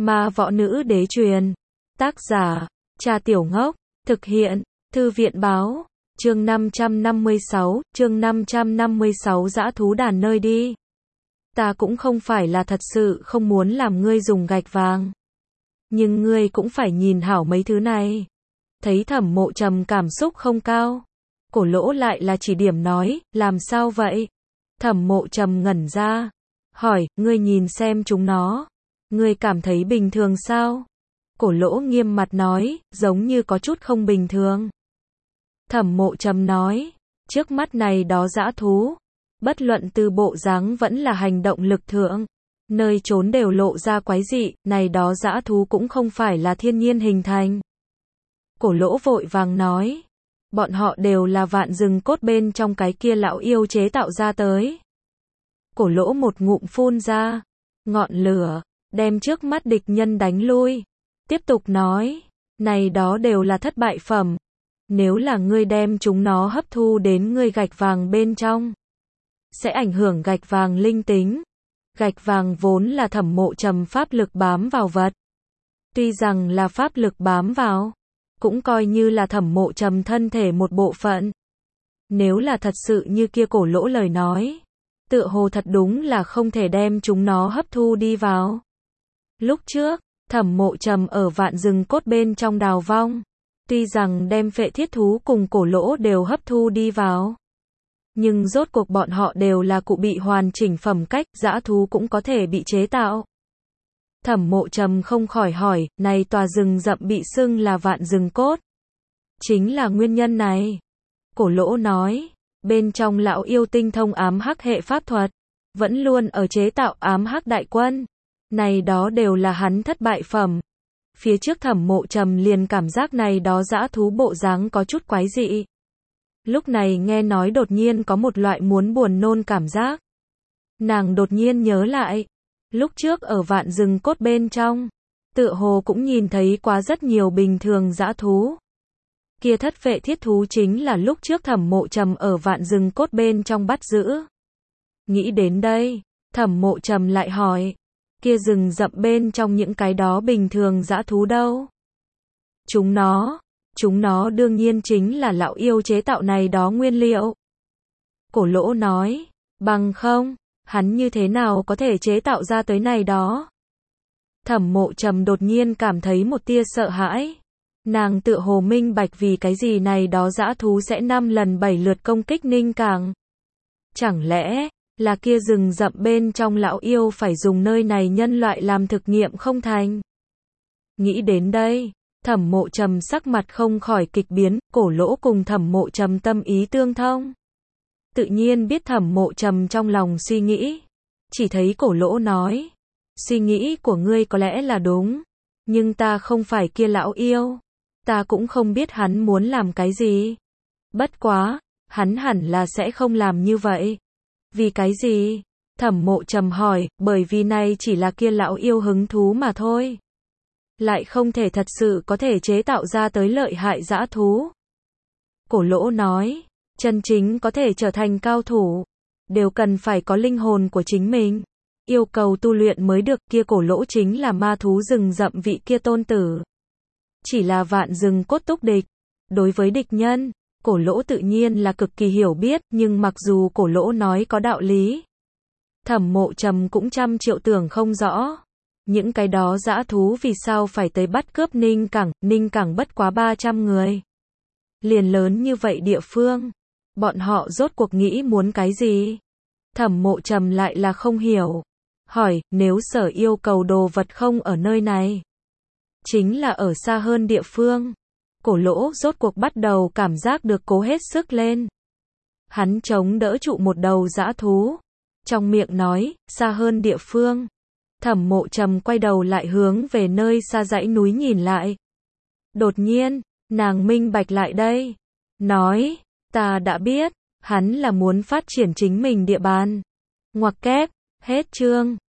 Ma võ nữ đế truyền. Tác giả, Trà Tiểu Ngốc. Thực hiện, Thư viện báo. Chương 556, dã thú đàn nơi đi. Ta cũng không phải là thật sự không muốn làm ngươi dùng gạch vàng. Nhưng ngươi cũng phải nhìn hảo mấy thứ này. Thấy Thẩm Mộ Trầm cảm xúc không cao. Cổ Lỗ lại là chỉ điểm nói, làm sao vậy? Thẩm Mộ Trầm ngẩn ra. Hỏi, ngươi nhìn xem chúng nó. Ngươi cảm thấy bình thường sao? Cổ Lỗ nghiêm mặt nói, giống như có chút không bình thường. Thẩm Mộ Trầm nói, trước mắt này đó dã thú. Bất luận từ bộ dáng vẫn là hành động lực thượng. Nơi trốn đều lộ ra quái dị, này đó dã thú cũng không phải là thiên nhiên hình thành. Cổ Lỗ vội vàng nói, bọn họ đều là vạn rừng cốt bên trong cái kia lão yêu chế tạo ra tới. Cổ Lỗ một ngụm phun ra, ngọn lửa, đem trước mắt địch nhân đánh lui. Tiếp tục nói, này đó đều là thất bại phẩm. Nếu là ngươi đem chúng nó hấp thu đến ngươi gạch vàng bên trong, sẽ ảnh hưởng gạch vàng linh tính. Gạch vàng vốn là Thẩm Mộ Trầm pháp lực bám vào vật. Tuy rằng là pháp lực bám vào, cũng coi như là Thẩm Mộ Trầm thân thể một bộ phận. Nếu là thật sự như kia Cổ Lỗ lời nói, tựa hồ thật đúng là không thể đem chúng nó hấp thu đi vào. Lúc trước, Thẩm Mộ Trầm ở vạn rừng cốt bên trong đào vong, tuy rằng đem phệ thiết thú cùng Cổ Lỗ đều hấp thu đi vào, nhưng rốt cuộc bọn họ đều là cụ bị hoàn chỉnh phẩm cách, dã thú cũng có thể bị chế tạo. Thẩm Mộ Trầm không khỏi hỏi, này tòa rừng rậm bị xưng là vạn rừng cốt, chính là nguyên nhân này. Cổ Lỗ nói, bên trong lão yêu tinh thông ám hắc hệ pháp thuật, vẫn luôn ở chế tạo ám hắc đại quân. Này đó đều là hắn thất bại phẩm. Phía trước Thẩm Mộ Trầm liền cảm giác này đó dã thú bộ dáng có chút quái dị. Lúc này nghe nói đột nhiên có một loại muốn buồn nôn cảm giác. Nàng đột nhiên nhớ lại, lúc trước ở vạn rừng cốt bên trong, tựa hồ cũng nhìn thấy quá rất nhiều bình thường dã thú. Kia thất phệ thiết thú chính là lúc trước Thẩm Mộ Trầm ở vạn rừng cốt bên trong bắt giữ. Nghĩ đến đây, Thẩm Mộ Trầm lại hỏi, kia rừng rậm bên trong những cái đó bình thường dã thú đâu? Chúng nó đương nhiên chính là lão yêu chế tạo này đó nguyên liệu. Cổ Lỗ nói, bằng không, hắn như thế nào có thể chế tạo ra tới này đó? Thẩm Mộ Trầm đột nhiên cảm thấy một tia sợ hãi. Nàng tựa hồ minh bạch vì cái gì này đó dã thú sẽ 5 lần 7 lượt công kích Ninh Cảng. Chẳng lẽ là kia rừng rậm bên trong lão yêu phải dùng nơi này nhân loại làm thực nghiệm không thành? Nghĩ đến đây, Thẩm Mộ Trầm sắc mặt không khỏi kịch biến. Cổ Lỗ cùng Thẩm Mộ Trầm tâm ý tương thông, tự nhiên biết Thẩm Mộ Trầm trong lòng suy nghĩ. Chỉ thấy Cổ Lỗ nói, suy nghĩ của ngươi có lẽ là đúng, nhưng ta không phải kia lão yêu, ta cũng không biết hắn muốn làm cái gì. Bất quá, hắn hẳn là sẽ không làm như vậy. Vì cái gì? Thẩm Mộ Trầm hỏi, bởi vì này chỉ là kia lão yêu hứng thú mà thôi. Lại không thể thật sự có thể chế tạo ra tới lợi hại dã thú. Cổ Lỗ nói, chân chính có thể trở thành cao thủ, đều cần phải có linh hồn của chính mình. Yêu cầu tu luyện mới được. Kia Cổ Lỗ chính là ma thú rừng rậm vị kia tôn tử. Chỉ là vạn rừng cốt túc địch. Đối với địch nhân, Cổ Lỗ tự nhiên là cực kỳ hiểu biết, nhưng mặc dù Cổ Lỗ nói có đạo lý, Thẩm Mộ Trầm cũng trăm triệu tưởng không rõ. Những cái đó dã thú vì sao phải tới bắt cướp Ninh Cảng bất quá 300 người. Liền lớn như vậy địa phương, bọn họ rốt cuộc nghĩ muốn cái gì? Thẩm Mộ Trầm lại là không hiểu. Hỏi, nếu sở yêu cầu đồ vật không ở nơi này, chính là ở xa hơn địa phương. Cổ Lỗ rốt cuộc bắt đầu cảm giác được cố hết sức lên. Hắn chống đỡ trụ một đầu dã thú, trong miệng nói, xa hơn địa phương. Thẩm Mộ Trầm quay đầu lại hướng về nơi xa dãy núi nhìn lại. Đột nhiên, nàng minh bạch lại đây. Nói, ta đã biết, hắn là muốn phát triển chính mình địa bàn. Ngoặc kép, hết chương.